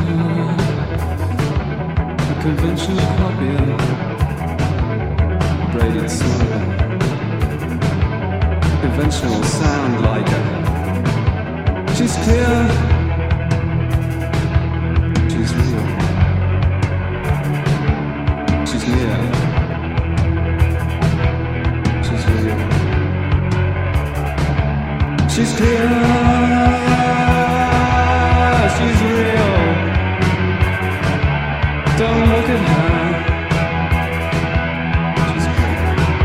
a conventional copy of braided smile. Conventional sound like her. She's clear. She's real. She's near. She's real. She's clear. She's real. Don't look at her. She's clear.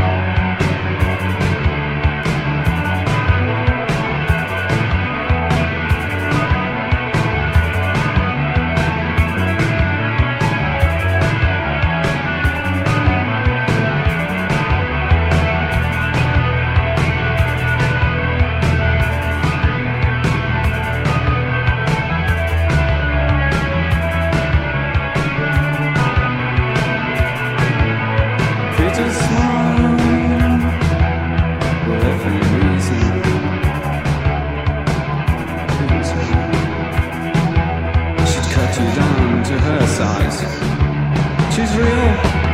Creatures smile for every reason. She'd cut you down to her size. She's real.